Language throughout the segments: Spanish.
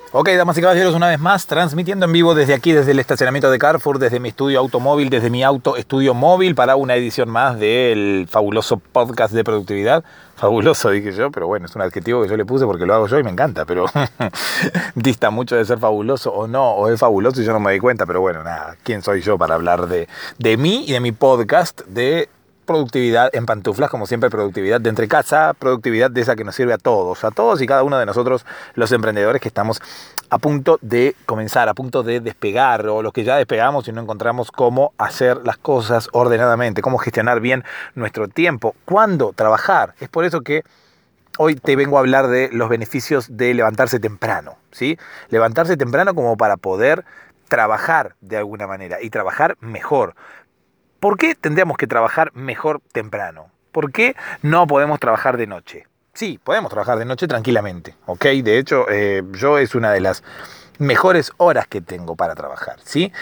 Ok, damas y caballeros, una vez más, transmitiendo en vivo desde aquí, desde el estacionamiento de Carrefour, desde mi estudio automóvil, desde mi auto estudio móvil, para una edición más del fabuloso podcast de productividad. Fabuloso, dije yo, pero bueno, es un adjetivo que yo le puse porque lo hago yo y me encanta, pero dista mucho de ser fabuloso o no, o es fabuloso y yo no me doy cuenta, pero bueno, nada, ¿quién soy yo para hablar de mí y de mi podcast de productividad en pantuflas? Como siempre, productividad de entre casa, productividad de esa que nos sirve a todos y cada uno de nosotros, los emprendedores que estamos a punto de comenzar, a punto de despegar, o los que ya despegamos y no encontramos cómo hacer las cosas ordenadamente, cómo gestionar bien nuestro tiempo, cuándo trabajar. Es por eso que hoy te vengo a hablar de los beneficios de levantarse temprano, ¿sí? Levantarse temprano como para poder trabajar de alguna manera y trabajar mejor. ¿Por qué tendríamos que trabajar mejor temprano? ¿Por qué no podemos trabajar de noche? Sí, podemos trabajar de noche tranquilamente, ¿ok? De hecho, yo es una de las mejores horas que tengo para trabajar, ¿sí?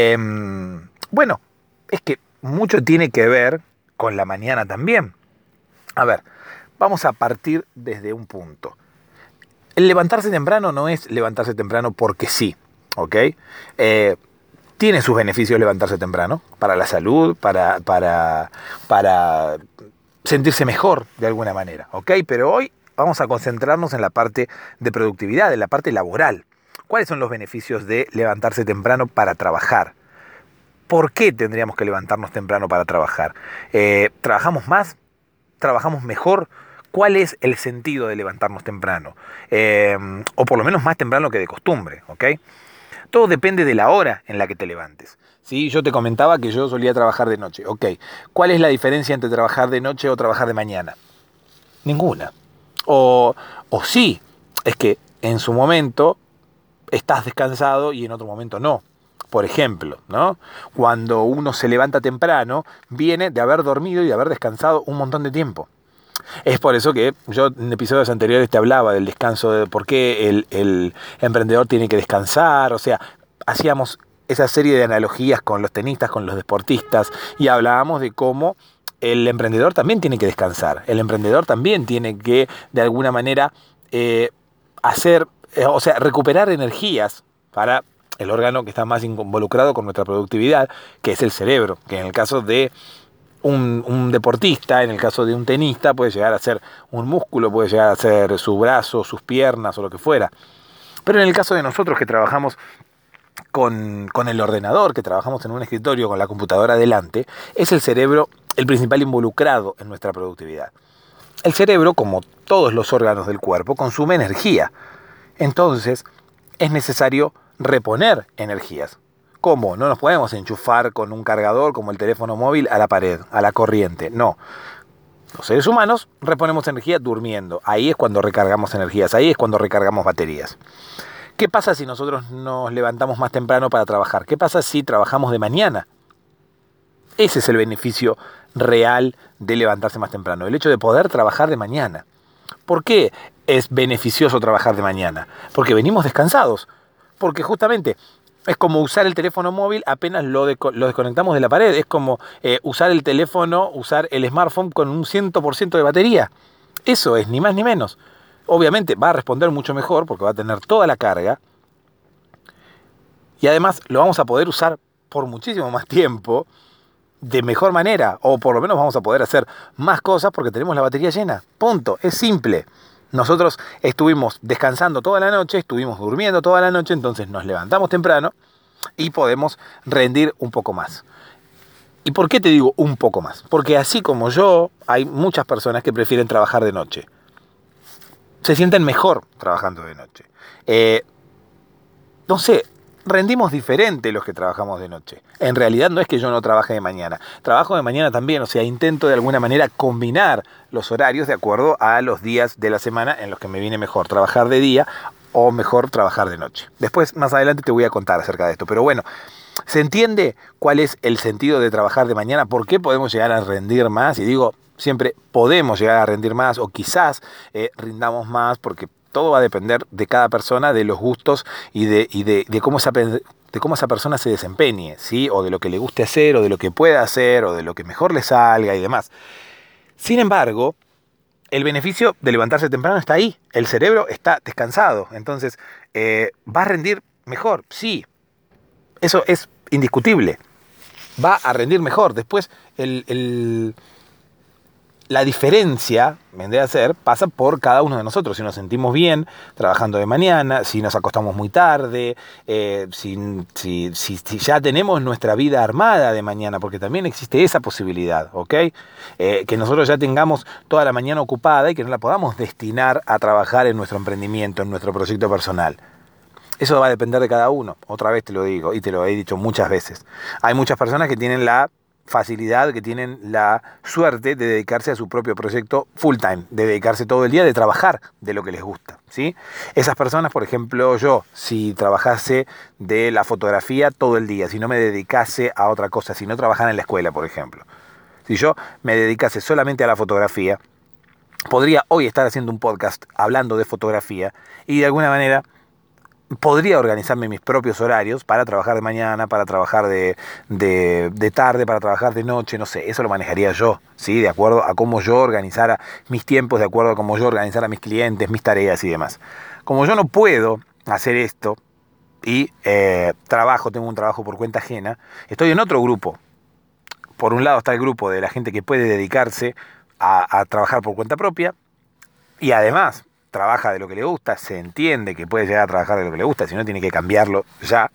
Bueno, es que mucho tiene que ver con la mañana también. A ver, vamos a partir desde un punto. El levantarse temprano no es levantarse temprano porque sí, ¿ok? Tiene sus beneficios levantarse temprano, para la salud, para sentirse mejor de alguna manera, ¿ok? Pero hoy vamos a concentrarnos en la parte de productividad, en la parte laboral. ¿Cuáles son los beneficios de levantarse temprano para trabajar? ¿Por qué tendríamos que levantarnos temprano para trabajar? ¿Trabajamos más? ¿Trabajamos mejor? ¿Cuál es el sentido de levantarnos temprano? O por lo menos más temprano que de costumbre, ¿ok? Todo depende de la hora en la que te levantes. ¿Sí? Yo te comentaba que yo solía trabajar de noche. Ok, ¿cuál es la diferencia entre trabajar de noche o trabajar de mañana? Ninguna. O sí, es que en su momento estás descansado y en otro momento no. Por ejemplo, ¿no? Cuando uno se levanta temprano, viene de haber dormido y de haber descansado un montón de tiempo. Es por eso que yo en episodios anteriores te hablaba del descanso, de por qué el emprendedor tiene que descansar. O sea, hacíamos esa serie de analogías con los tenistas, con los deportistas, y hablábamos de cómo el emprendedor también tiene que descansar. El emprendedor también tiene que, de alguna manera, recuperar energías para el órgano que está más involucrado con nuestra productividad, que es el cerebro, que en el caso de un deportista, en el caso de un tenista, puede llegar a ser un músculo, puede llegar a ser su brazo, sus piernas o lo que fuera. Pero en el caso de nosotros que trabajamos con el ordenador, que trabajamos en un escritorio con la computadora delante, es el cerebro el principal involucrado en nuestra productividad. El cerebro, como todos los órganos del cuerpo, consume energía. Entonces, es necesario reponer energías. ¿Cómo? No nos podemos enchufar con un cargador como el teléfono móvil a la pared, a la corriente. No. Los seres humanos reponemos energía durmiendo. Ahí es cuando recargamos energías, ahí es cuando recargamos baterías. ¿Qué pasa si nosotros nos levantamos más temprano para trabajar? ¿Qué pasa si trabajamos de mañana? Ese es el beneficio real de levantarse más temprano, el hecho de poder trabajar de mañana. ¿Por qué es beneficioso trabajar de mañana? Porque venimos descansados. Porque justamente es como usar el teléfono móvil apenas lo desconectamos de la pared. Es como usar el teléfono, usar el smartphone con un 100% de batería. Eso es, ni más ni menos. Obviamente va a responder mucho mejor porque va a tener toda la carga. Y además lo vamos a poder usar por muchísimo más tiempo, de mejor manera. O por lo menos vamos a poder hacer más cosas porque tenemos la batería llena. Punto. Es simple. Nosotros estuvimos descansando toda la noche, estuvimos durmiendo toda la noche, entonces nos levantamos temprano y podemos rendir un poco más. ¿Y por qué te digo un poco más? Porque así como yo, hay muchas personas que prefieren trabajar de noche. Se sienten mejor trabajando de noche. No sé, rendimos diferente los que trabajamos de noche. En realidad no es que yo no trabaje de mañana. Trabajo de mañana también, o sea, intento de alguna manera combinar los horarios de acuerdo a los días de la semana en los que me viene mejor trabajar de día o mejor trabajar de noche. Después, más adelante, te voy a contar acerca de esto. Pero bueno, ¿se entiende cuál es el sentido de trabajar de mañana? ¿Por qué podemos llegar a rendir más? Y digo, siempre podemos llegar a rendir más o quizás rindamos más porque todo va a depender de cada persona, de los gustos y de cómo esa persona se desempeñe, ¿sí? O de lo que le guste hacer, o de lo que pueda hacer, o de lo que mejor le salga y demás. Sin embargo, el beneficio de levantarse temprano está ahí. El cerebro está descansado. Entonces, ¿va a rendir mejor? Sí, eso es indiscutible. Va a rendir mejor. Después, la diferencia, vendría a ser, pasa por cada uno de nosotros. Si nos sentimos bien trabajando de mañana, si nos acostamos muy tarde, si ya tenemos nuestra vida armada de mañana, porque también existe esa posibilidad, ¿ok? Que nosotros ya tengamos toda la mañana ocupada y que no la podamos destinar a trabajar en nuestro emprendimiento, en nuestro proyecto personal. Eso va a depender de cada uno. Otra vez te lo digo y te lo he dicho muchas veces. Hay muchas personas que tienen la facilidad, que tienen la suerte de dedicarse a su propio proyecto full time, de dedicarse todo el día, de trabajar de lo que les gusta, ¿sí? Esas personas, por ejemplo, yo, si trabajase de la fotografía todo el día, si no me dedicase a otra cosa, si no trabajara en la escuela, por ejemplo, si yo me dedicase solamente a la fotografía, podría hoy estar haciendo un podcast hablando de fotografía y de alguna manera podría organizarme mis propios horarios para trabajar de mañana, para trabajar de tarde, para trabajar de noche, no sé, eso lo manejaría yo, ¿sí? De acuerdo a cómo yo organizara mis tiempos, de acuerdo a cómo yo organizara mis clientes, mis tareas y demás. Como yo no puedo hacer esto y tengo un trabajo por cuenta ajena, estoy en otro grupo. Por un lado está el grupo de la gente que puede dedicarse a trabajar por cuenta propia y además trabaja de lo que le gusta, se entiende que puede llegar a trabajar de lo que le gusta, si no tiene que cambiarlo ya.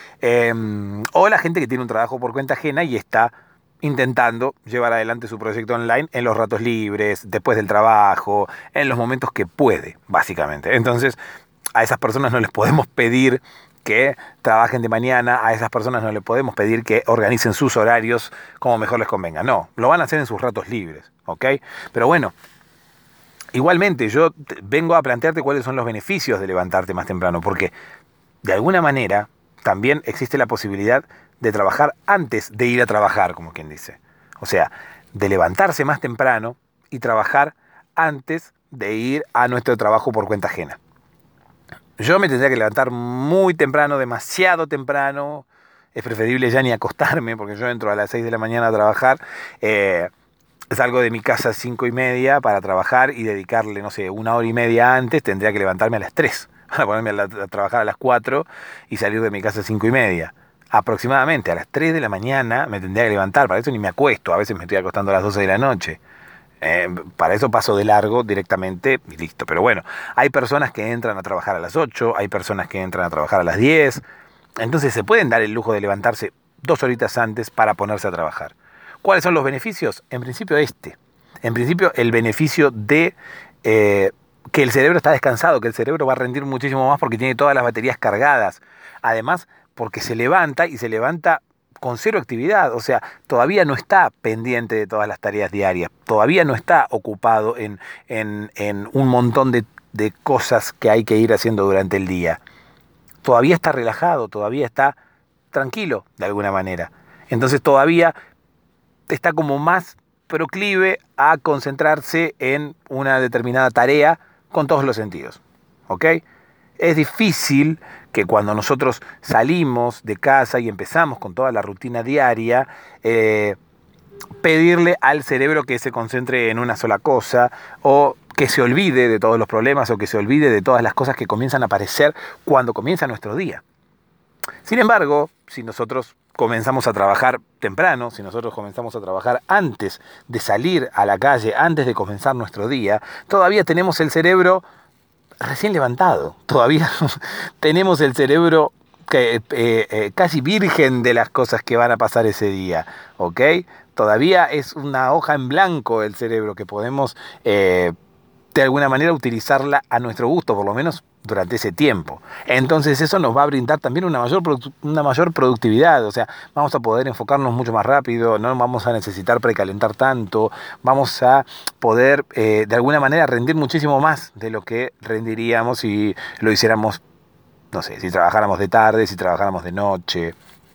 O la gente que tiene un trabajo por cuenta ajena y está intentando llevar adelante su proyecto online en los ratos libres, después del trabajo, en los momentos que puede, básicamente. Entonces, a esas personas no les podemos pedir que trabajen de mañana, a esas personas no les podemos pedir que organicen sus horarios como mejor les convenga. No, lo van a hacer en sus ratos libres, ¿ok? Pero bueno, igualmente, yo vengo a plantearte cuáles son los beneficios de levantarte más temprano, porque de alguna manera también existe la posibilidad de trabajar antes de ir a trabajar, como quien dice. O sea, de levantarse más temprano y trabajar antes de ir a nuestro trabajo por cuenta ajena. Yo me tendría que levantar muy temprano, demasiado temprano. Es preferible ya ni acostarme, porque yo entro a las 6 de la mañana a trabajar. Salgo de mi casa a 5:30 para trabajar y dedicarle, no sé, 1 hora y media antes. Tendría que levantarme a las 3 para ponerme a trabajar a las 4 y salir de mi casa a 5:30. Aproximadamente a las 3 de la mañana me tendría que levantar. Para eso ni me acuesto. A veces me estoy acostando a las 12 de la noche. Para eso paso de largo directamente y listo. Pero bueno, hay personas que entran a trabajar a las 8, hay personas que entran a trabajar a las 10. Entonces se pueden dar el lujo de levantarse 2 horitas antes para ponerse a trabajar. ¿Cuáles son los beneficios? En principio En principio el beneficio de que el cerebro está descansado, que el cerebro va a rendir muchísimo más porque tiene todas las baterías cargadas. Además, porque se levanta y se levanta con cero actividad, o sea, todavía no está pendiente de todas las tareas diarias, todavía no está ocupado en un montón de cosas que hay que ir haciendo durante el día. Todavía está relajado, todavía está tranquilo de alguna manera. Entonces todavía está como más proclive a concentrarse en una determinada tarea con todos los sentidos, ¿ok? Es difícil que cuando nosotros salimos de casa y empezamos con toda la rutina diaria, pedirle al cerebro que se concentre en una sola cosa o que se olvide de todos los problemas o que se olvide de todas las cosas que comienzan a aparecer cuando comienza nuestro día. Sin embargo, si nosotros comenzamos a trabajar temprano, si nosotros comenzamos a trabajar antes de salir a la calle, antes de comenzar nuestro día, todavía tenemos el cerebro recién levantado, todavía tenemos el cerebro casi virgen de las cosas que van a pasar ese día, ¿ok? Todavía es una hoja en blanco el cerebro que podemos de alguna manera utilizarla a nuestro gusto, por lo menos durante ese tiempo. Entonces eso nos va a brindar también una mayor productividad, o sea, vamos a poder enfocarnos mucho más rápido, no vamos a necesitar precalentar tanto, vamos a poder de alguna manera rendir muchísimo más de lo que rendiríamos si lo hiciéramos, no sé, si trabajáramos de tarde, si trabajáramos de noche.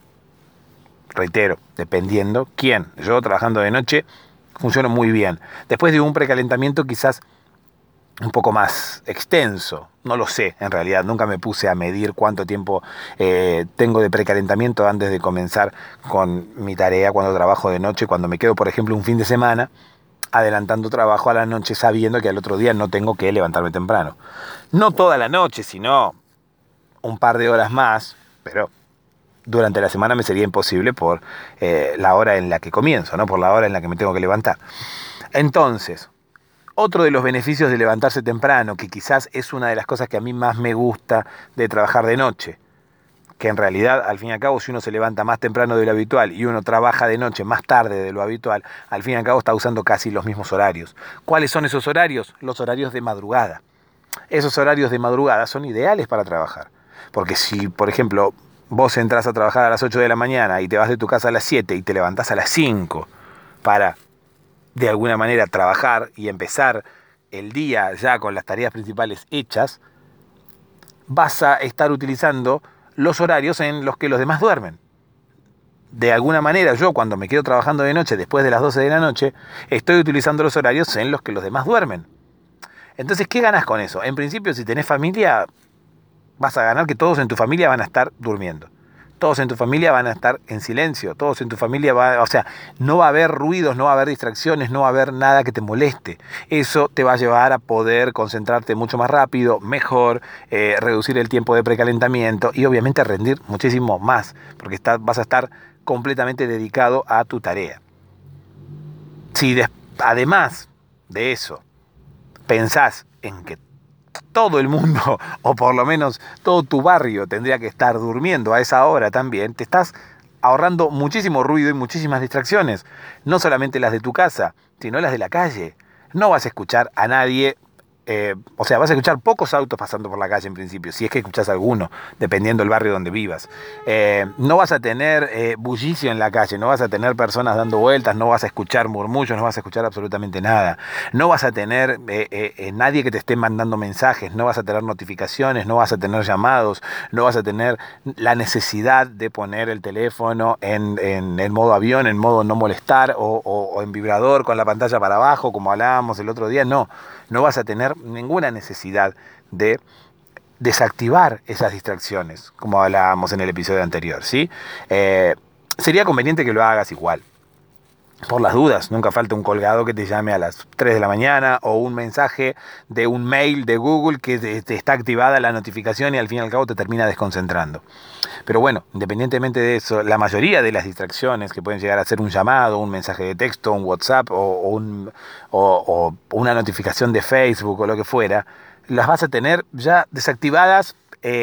Reitero, dependiendo quién. Yo trabajando de noche funciono muy bien. Después de un precalentamiento quizás un poco más extenso, no lo sé en realidad, nunca me puse a medir cuánto tiempo tengo de precalentamiento antes de comenzar con mi tarea cuando trabajo de noche, cuando me quedo por ejemplo un fin de semana, adelantando trabajo a la noche sabiendo que al otro día no tengo que levantarme temprano. No toda la noche, sino un par de horas más, pero durante la semana me sería imposible por la hora en la que comienzo, ¿no? Por la hora en la que me tengo que levantar. Entonces, otro de los beneficios de levantarse temprano, que quizás es una de las cosas que a mí más me gusta de trabajar de noche, que en realidad, al fin y al cabo, si uno se levanta más temprano de lo habitual y uno trabaja de noche más tarde de lo habitual, al fin y al cabo está usando casi los mismos horarios. ¿Cuáles son esos horarios? Los horarios de madrugada. Esos horarios de madrugada son ideales para trabajar. Porque si, por ejemplo, vos entras a trabajar a las 8 de la mañana y te vas de tu casa a las 7 y te levantás a las 5 para, de alguna manera, trabajar y empezar el día ya con las tareas principales hechas, vas a estar utilizando los horarios en los que los demás duermen. De alguna manera, yo cuando me quedo trabajando de noche, después de las 12 de la noche, estoy utilizando los horarios en los que los demás duermen. Entonces, ¿qué ganas con eso? En principio, si tenés familia, vas a ganar que todos en tu familia van a estar durmiendo. Todos en tu familia van a estar en silencio. Todos en tu familia no va a haber ruidos, no va a haber distracciones, no va a haber nada que te moleste. Eso te va a llevar a poder concentrarte mucho más rápido, mejor, reducir el tiempo de precalentamiento y obviamente rendir muchísimo más, porque vas a estar completamente dedicado a tu tarea. Si además de eso pensás en que todo el mundo, o por lo menos todo tu barrio, tendría que estar durmiendo a esa hora también, te estás ahorrando muchísimo ruido y muchísimas distracciones. No solamente las de tu casa, sino las de la calle. No vas a escuchar a nadie, vas a escuchar pocos autos pasando por la calle en principio, si es que escuchás alguno, dependiendo del barrio donde vivas. No vas a tener bullicio en la calle, no vas a tener personas dando vueltas, no vas a escuchar murmullos, no vas a escuchar absolutamente nada. No vas a tener nadie que te esté mandando mensajes, no vas a tener notificaciones, no vas a tener llamados, no vas a tener la necesidad de poner el teléfono en modo avión, en modo no molestar o en vibrador con la pantalla para abajo, como hablábamos el otro día. No vas a tener ninguna necesidad de desactivar esas distracciones, como hablábamos en el episodio anterior, ¿sí? Sería conveniente que lo hagas igual. Por las dudas, nunca falta un colgado que te llame a las 3 de la mañana o un mensaje de un mail de Google que te está activada la notificación y al fin y al cabo te termina desconcentrando. Pero bueno, independientemente de eso, la mayoría de las distracciones que pueden llegar a ser un llamado, un mensaje de texto, un WhatsApp o una notificación de Facebook o lo que fuera, las vas a tener ya desactivadas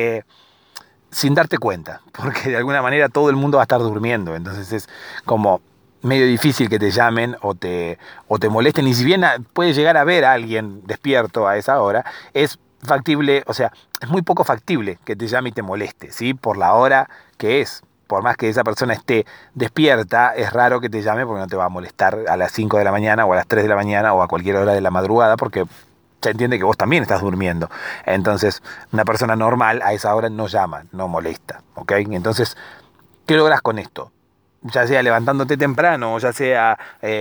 sin darte cuenta, porque de alguna manera todo el mundo va a estar durmiendo. Entonces es como medio difícil que te llamen o te molesten, y si bien puede llegar a ver a alguien despierto a esa hora, es factible, es muy poco factible que te llame y te moleste, ¿sí? Por la hora que es. Por más que esa persona esté despierta, es raro que te llame porque no te va a molestar a las 5 de la mañana o a las 3 de la mañana o a cualquier hora de la madrugada, porque se entiende que vos también estás durmiendo. Entonces, una persona normal a esa hora no llama, no molesta, ¿ok? Entonces, ¿qué logras con esto? Ya sea levantándote temprano, o ya sea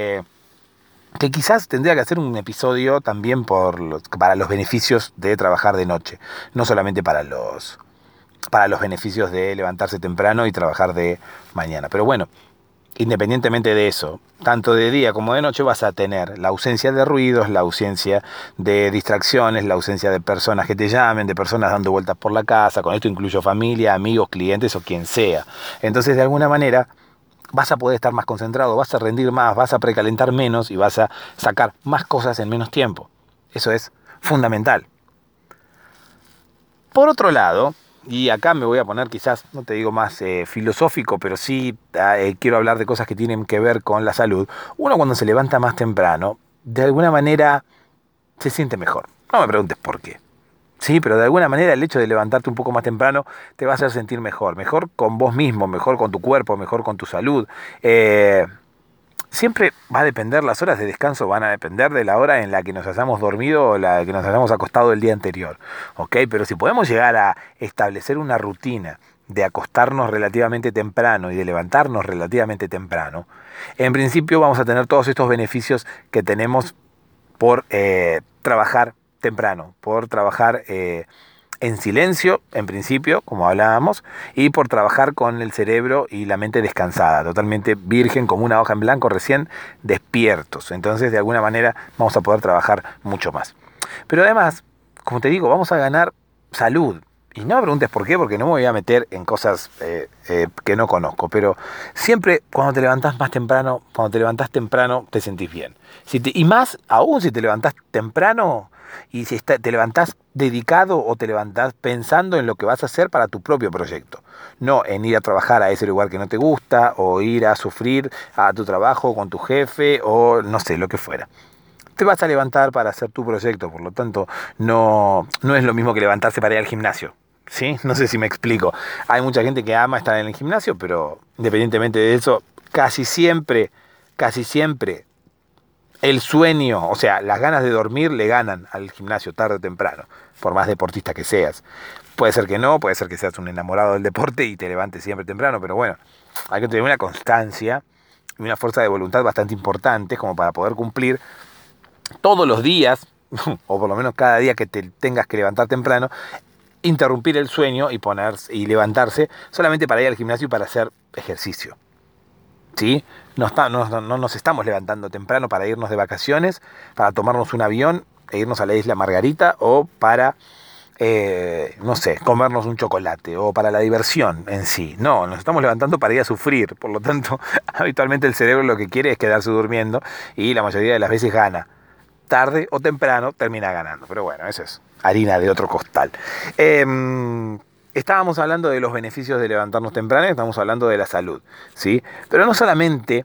que quizás tendría que hacer un episodio también para los beneficios de trabajar de noche, no solamente para los beneficios de levantarse temprano y trabajar de mañana. Pero bueno, independientemente de eso, tanto de día como de noche vas a tener la ausencia de ruidos, la ausencia de distracciones, la ausencia de personas que te llamen, de personas dando vueltas por la casa. Con esto incluyo familia, amigos, clientes o quien sea. Entonces, de alguna manera, vas a poder estar más concentrado, vas a rendir más, vas a precalentar menos y vas a sacar más cosas en menos tiempo. Eso es fundamental. Por otro lado, y acá me voy a poner quizás, no te digo más filosófico, pero sí quiero hablar de cosas que tienen que ver con la salud. Uno cuando se levanta más temprano, de alguna manera se siente mejor. No me preguntes por qué. Sí, pero de alguna manera el hecho de levantarte un poco más temprano te va a hacer sentir mejor. Mejor con vos mismo, mejor con tu cuerpo, mejor con tu salud. Siempre va a depender, las horas de descanso van a depender de la hora en la que nos hayamos dormido o la que nos hayamos acostado el día anterior. ¿Ok? Pero si podemos llegar a establecer una rutina de acostarnos relativamente temprano y de levantarnos relativamente temprano, en principio vamos a tener todos estos beneficios que tenemos por trabajar temprano, por trabajar en silencio, en principio, como hablábamos, y por trabajar con el cerebro y la mente descansada, totalmente virgen, como una hoja en blanco, recién despiertos. Entonces, de alguna manera, vamos a poder trabajar mucho más. Pero además, como te digo, vamos a ganar salud. Y no me preguntes por qué, porque no me voy a meter en cosas que no conozco. Pero siempre cuando te levantás más temprano, te sentís bien. Y más aún si te levantás temprano y si te levantás dedicado o te levantás pensando en lo que vas a hacer para tu propio proyecto. No en ir a trabajar a ese lugar que no te gusta o ir a sufrir a tu trabajo con tu jefe o no sé, lo que fuera. Te vas a levantar para hacer tu proyecto, por lo tanto no es lo mismo que levantarse para ir al gimnasio. ¿Sí? No sé si me explico. Hay mucha gente que ama estar en el gimnasio, pero independientemente de eso, casi siempre el sueño, o sea, las ganas de dormir le ganan al gimnasio tarde o temprano, por más deportista que seas. Puede ser que no, puede ser que seas un enamorado del deporte y te levantes siempre temprano, pero bueno, hay que tener una constancia y una fuerza de voluntad bastante importante como para poder cumplir todos los días, o por lo menos cada día que te tengas que levantar temprano, interrumpir el sueño y levantarse solamente para ir al gimnasio y para hacer ejercicio. ¿Sí? No nos estamos levantando temprano para irnos de vacaciones, para tomarnos un avión e irnos a la isla Margarita o para, no sé, comernos un chocolate o para la diversión en sí. No, nos estamos levantando para ir a sufrir. Por lo tanto, habitualmente el cerebro lo que quiere es quedarse durmiendo y la mayoría de las veces gana. Tarde o temprano termina ganando. Pero bueno, eso es harina de otro costal. Estábamos hablando de los beneficios de levantarnos temprano, estamos hablando de la salud, ¿sí? Pero no solamente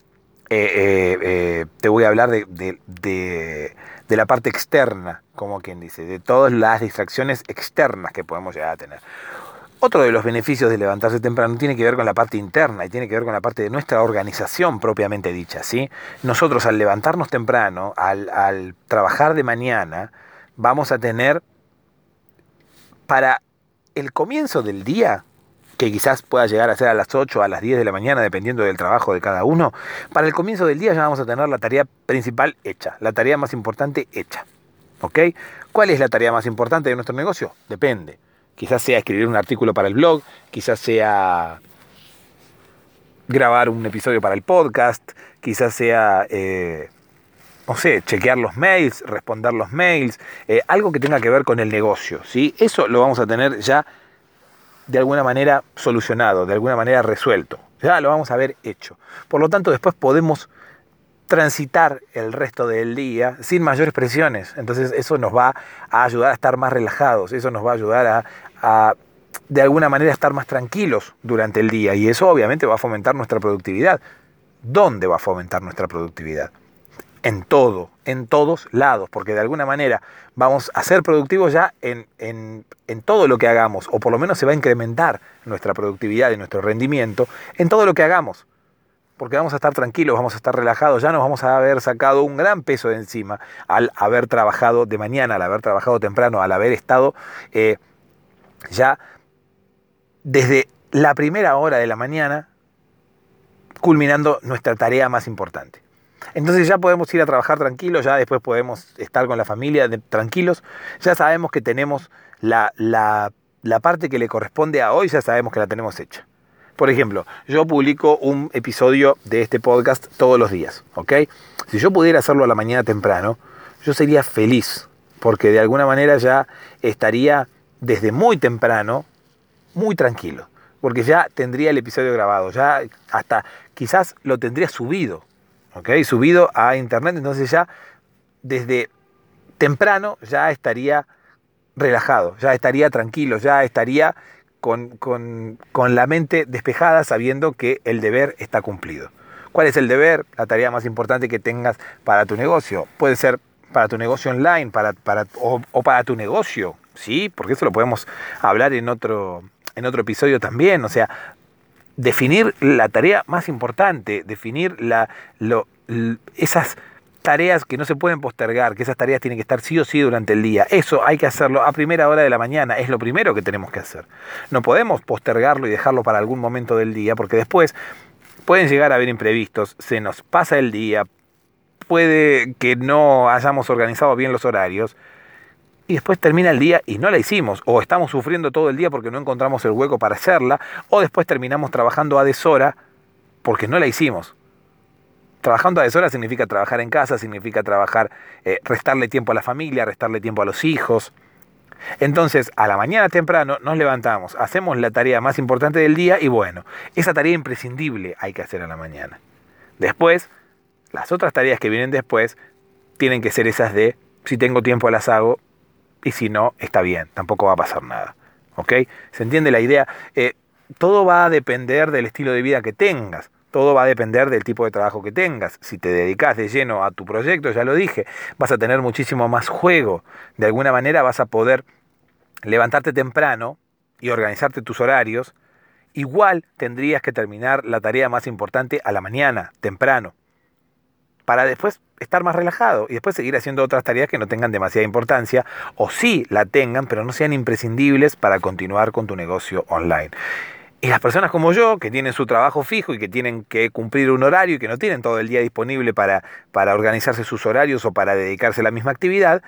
te voy a hablar de la parte externa, como quien dice, de todas las distracciones externas que podemos llegar a tener. Otro de los beneficios de levantarse temprano tiene que ver con la parte interna y tiene que ver con la parte de nuestra organización propiamente dicha, ¿sí? Nosotros al levantarnos temprano, al trabajar de mañana, vamos a tener para el comienzo del día, que quizás pueda llegar a ser a las 8 o a las 10 de la mañana, dependiendo del trabajo de cada uno, para el comienzo del día ya vamos a tener la tarea principal hecha, la tarea más importante hecha. ¿Ok? ¿Cuál es la tarea más importante de nuestro negocio? Depende. Quizás sea escribir un artículo para el blog, quizás sea grabar un episodio para el podcast, quizás sea, no sé, chequear los mails, responder los mails, algo que tenga que ver con el negocio, ¿sí? Eso lo vamos a tener ya de alguna manera solucionado, de alguna manera resuelto. Ya lo vamos a ver hecho. Por lo tanto, después podemos transitar el resto del día sin mayores presiones. Entonces eso nos va a ayudar a estar más relajados, eso nos va a ayudar a de alguna manera estar más tranquilos durante el día y eso obviamente va a fomentar nuestra productividad. ¿Dónde va a fomentar nuestra productividad? En todos lados, porque de alguna manera vamos a ser productivos ya en todo lo que hagamos, o por lo menos se va a incrementar nuestra productividad y nuestro rendimiento en todo lo que hagamos. Porque vamos a estar tranquilos, vamos a estar relajados, ya nos vamos a haber sacado un gran peso de encima al haber trabajado de mañana, al haber trabajado temprano, al haber estado ya desde la primera hora de la mañana culminando nuestra tarea más importante. Entonces ya podemos ir a trabajar tranquilos, ya después podemos estar con la familia tranquilos, ya sabemos que tenemos la parte que le corresponde a hoy, ya sabemos que la tenemos hecha. Por ejemplo, yo publico un episodio de este podcast todos los días, ¿ok? Si yo pudiera hacerlo a la mañana temprano, yo sería feliz, porque de alguna manera ya estaría desde muy temprano, muy tranquilo, porque ya tendría el episodio grabado, ya hasta quizás lo tendría subido, ¿ok? Subido a internet, entonces ya desde temprano ya estaría relajado, ya estaría tranquilo, ya estaría con la mente despejada sabiendo que el deber está cumplido. ¿Cuál es el deber? La tarea más importante que tengas para tu negocio. Puede ser para tu negocio online o para tu negocio, ¿sí? Porque eso lo podemos hablar en otro episodio también. O sea, definir la tarea más importante, definir esas tareas que no se pueden postergar, que esas tareas tienen que estar sí o sí durante el día. Eso hay que hacerlo a primera hora de la mañana, es lo primero que tenemos que hacer. No podemos postergarlo y dejarlo para algún momento del día, porque después pueden llegar a haber imprevistos, se nos pasa el día, puede que no hayamos organizado bien los horarios y después termina el día y no la hicimos, o estamos sufriendo todo el día porque no encontramos el hueco para hacerla, o después terminamos trabajando a deshora porque no la hicimos. Trabajando a deshora significa trabajar en casa, significa trabajar, restarle tiempo a la familia, restarle tiempo a los hijos. Entonces, a la mañana temprano nos levantamos, hacemos la tarea más importante del día y bueno, esa tarea imprescindible hay que hacer a la mañana. Después, las otras tareas que vienen después tienen que ser esas de, si tengo tiempo las hago y si no, está bien, tampoco va a pasar nada. ¿Ok? ¿Se entiende la idea? Todo va a depender del estilo de vida que tengas. Todo va a depender del tipo de trabajo que tengas. Si te dedicas de lleno a tu proyecto, ya lo dije, vas a tener muchísimo más juego. De alguna manera vas a poder levantarte temprano y organizarte tus horarios. Igual tendrías que terminar la tarea más importante a la mañana, temprano, para después estar más relajado y después seguir haciendo otras tareas que no tengan demasiada importancia o sí la tengan, pero no sean imprescindibles para continuar con tu negocio online. Y las personas como yo, que tienen su trabajo fijo y que tienen que cumplir un horario y que no tienen todo el día disponible para organizarse sus horarios o para dedicarse a la misma actividad,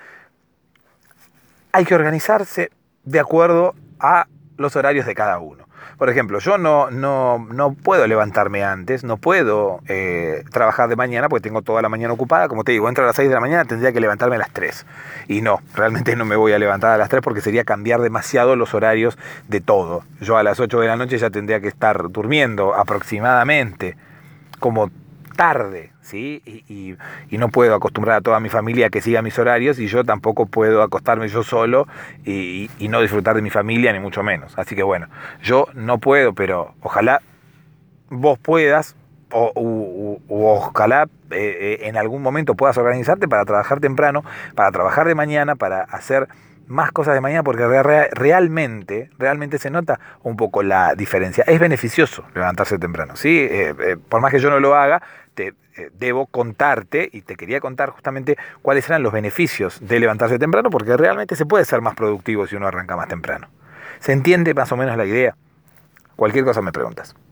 hay que organizarse de acuerdo a los horarios de cada uno. Por ejemplo, yo no puedo levantarme antes, no puedo trabajar de mañana porque tengo toda la mañana ocupada. Como te digo, entro a las 6 de la mañana, tendría que levantarme a las 3. Y no, realmente no me voy a levantar a las 3 porque sería cambiar demasiado los horarios de todo. Yo a las 8 de la noche ya tendría que estar durmiendo aproximadamente, como tarde, ¿sí? Y no puedo acostumbrar a toda mi familia a que siga mis horarios y yo tampoco puedo acostarme yo solo y no disfrutar de mi familia, ni mucho menos. Así que bueno, yo no puedo, pero ojalá vos puedas o ojalá en algún momento puedas organizarte para trabajar temprano, para trabajar de mañana, para hacer más cosas de mañana, porque realmente se nota un poco la diferencia. Es beneficioso levantarse temprano, ¿sí? Por más que yo no lo haga, debo contarte, y te quería contar justamente cuáles eran los beneficios de levantarse temprano, porque realmente se puede ser más productivo si uno arranca más temprano. ¿Se entiende más o menos la idea? Cualquier cosa me preguntas.